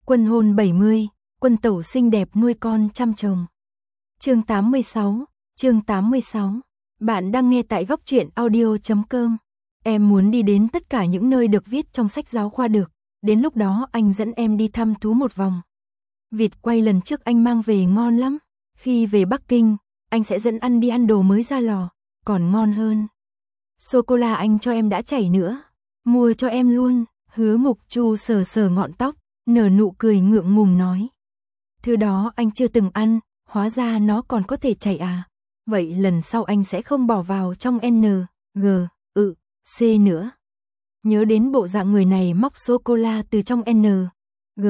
Quân hôn 70, quân tẩu xinh đẹp nuôi con chăm chồng. Chương 86, chương 86. Bạn đang nghe tại góc truyện audio.com. Em muốn đi đến tất cả những nơi được viết trong sách giáo khoa được, đến lúc đó anh dẫn em đi thăm thú một vòng. Vịt quay lần trước anh mang về ngon lắm, khi về Bắc Kinh, anh sẽ dẫn ăn đi ăn đồ mới ra lò, còn ngon hơn. Sô-cô-la anh cho em đã chảy nữa, mua cho em luôn. Hứa Mục Chu sờ sờ ngọn tóc, nở nụ cười ngượng ngùng nói. Thứ đó anh chưa từng ăn, hóa ra nó còn có thể chảy à. Vậy lần sau anh sẽ không bỏ vào trong N, G, C nữa. Nhớ đến bộ dạng người này móc sô-cô-la từ trong N, G,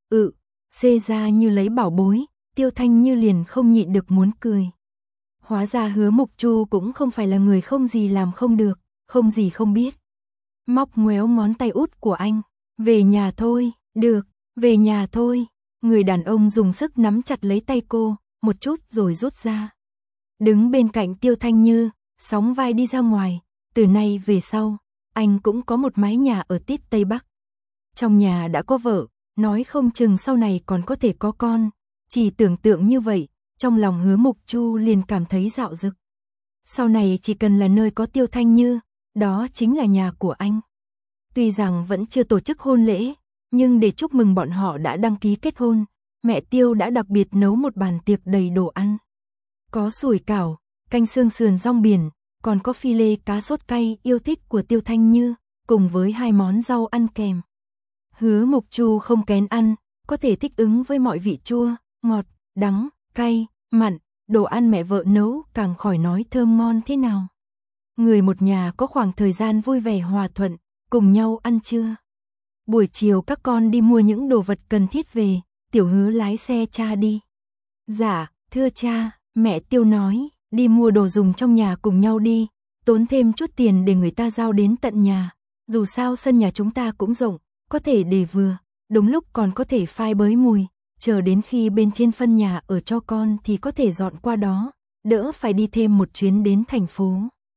C ra như lấy bảo bối, Tiêu Thanh Như liền không nhịn được muốn cười. Hóa ra Hứa Mục Chu cũng không phải là người không gì làm không được, không gì không biết. Móc ngoéo ngón tay út của anh. Về nhà thôi, được, về nhà thôi. Người đàn ông dùng sức nắm chặt lấy tay cô, một chút rồi rút ra. Đứng bên cạnh Tiêu Thanh Như, sóng vai đi ra ngoài. Từ nay về sau, anh cũng có một mái nhà ở tít Tây Bắc. Trong nhà đã có vợ, nói không chừng sau này còn có thể có con. Chỉ tưởng tượng như vậy, trong lòng Hứa Mục Chu liền cảm thấy dạo dực. Sau này chỉ cần là nơi có Tiêu Thanh Như, đó chính là nhà của anh. Tuy rằng vẫn chưa tổ chức hôn lễ, nhưng để chúc mừng bọn họ đã đăng ký kết hôn, mẹ Tiêu đã đặc biệt nấu một bàn tiệc đầy đồ ăn. Có sủi cảo, canh xương sườn rong biển, còn có phi lê cá sốt cay yêu thích của Tiêu Thanh Như, cùng với 2 món rau ăn kèm. Hứa Mục Chu không kén ăn, có thể thích ứng với mọi vị chua, ngọt, đắng, cay, mặn, đồ ăn mẹ vợ nấu càng khỏi nói thơm ngon thế nào. Người một nhà có khoảng thời gian vui vẻ hòa thuận, cùng nhau ăn trưa. Buổi chiều các con đi mua những đồ vật cần thiết về, Tiểu Hứa lái xe cha đi. Dạ, thưa cha, mẹ Tiêu nói, đi mua đồ dùng trong nhà cùng nhau đi, tốn thêm chút tiền để người ta giao đến tận nhà. Dù sao sân nhà chúng ta cũng rộng, có thể để vừa, đúng lúc còn có thể phai bới mùi, chờ đến khi bên trên phân nhà ở cho con thì có thể dọn qua đó, đỡ phải đi thêm một chuyến đến thành phố.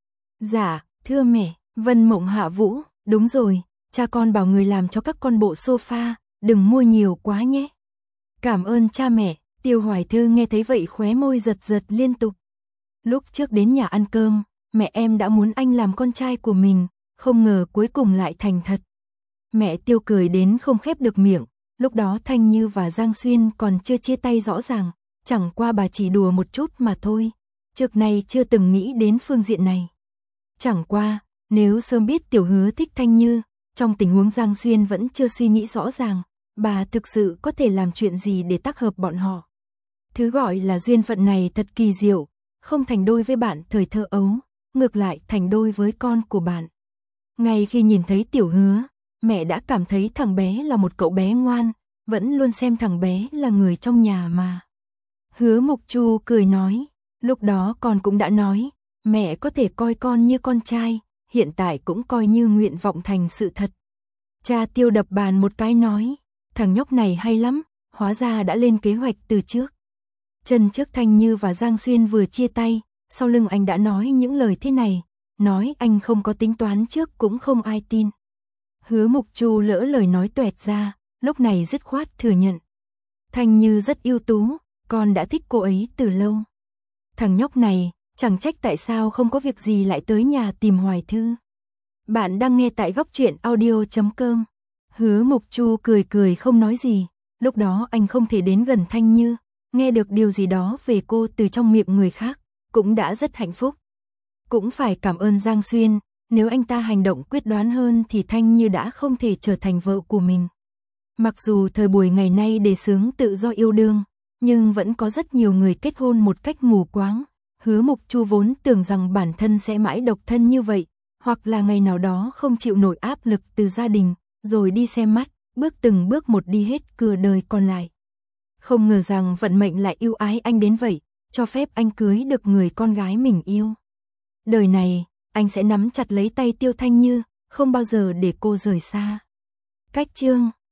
Dạ, thưa mẹ, Vân Mộng Hạ Vũ, đúng rồi, cha con bảo người làm cho các con bộ sofa, đừng mua nhiều quá nhé. Cảm ơn cha mẹ. Tiêu Hoài Thư nghe thấy vậy khóe môi giật giật liên tục. Lúc trước đến nhà ăn cơm, mẹ em đã muốn anh làm con trai của mình, không ngờ cuối cùng lại thành thật. Mẹ Tiêu cười đến không khép được miệng, lúc đó Thanh Như và Giang Xuyên còn chưa chia tay rõ ràng, chẳng qua bà chỉ đùa một chút mà thôi. Trước nay chưa từng nghĩ đến phương diện này. Chẳng qua, nếu sớm biết Tiểu Hứa thích Thanh Như, trong tình huống Giang Xuyên vẫn chưa suy nghĩ rõ ràng, bà thực sự có thể làm chuyện gì để tác hợp bọn họ. Thứ gọi là duyên phận này thật kỳ diệu, không thành đôi với bạn thời thơ ấu, ngược lại thành đôi với con của bạn. Ngay khi nhìn thấy Tiểu Hứa, mẹ đã cảm thấy thằng bé là một cậu bé ngoan, vẫn luôn xem thằng bé là người trong nhà mà. Hứa Mục Chu cười nói, lúc đó con cũng đã nói, mẹ có thể coi con như con trai, hiện tại cũng coi như nguyện vọng thành sự thật. Cha Tiêu đập bàn một cái nói, thằng nhóc này hay lắm, hóa ra đã lên kế hoạch từ trước. Chân trước Thanh Như và Giang Xuyên vừa chia tay, sau lưng anh đã nói những lời thế này, nói anh không có tính toán trước cũng không ai tin. Hứa Mục Chu lỡ lời nói toẹt ra, lúc này dứt khoát thừa nhận. Thanh Như rất ưu tú, con đã thích cô ấy từ lâu. Thằng nhóc này, chẳng trách tại sao không có việc gì lại tới nhà tìm Hoài Thư. Bạn đang nghe tại góc truyện audio.com. Hứa Mục Chu cười cười không nói gì, lúc đó anh không thể đến gần Thanh Như, nghe được điều gì đó về cô từ trong miệng người khác, cũng đã rất hạnh phúc. Cũng phải cảm ơn Giang Xuyên, nếu anh ta hành động quyết đoán hơn thì Thanh Như đã không thể trở thành vợ của mình. Mặc dù thời buổi ngày nay đề xướng tự do yêu đương, nhưng vẫn có rất nhiều người kết hôn một cách mù quáng. Hứa Mục Chu vốn tưởng rằng bản thân sẽ mãi độc thân như vậy, hoặc là ngày nào đó không chịu nổi áp lực từ gia đình, rồi đi xem mắt, bước từng bước một đi hết cửa đời còn lại. Không ngờ rằng vận mệnh lại yêu ái anh đến vậy, cho phép anh cưới được người con gái mình yêu. Đời này, anh sẽ nắm chặt lấy tay Tiêu Thanh Như, không bao giờ để cô rời xa. Cách chương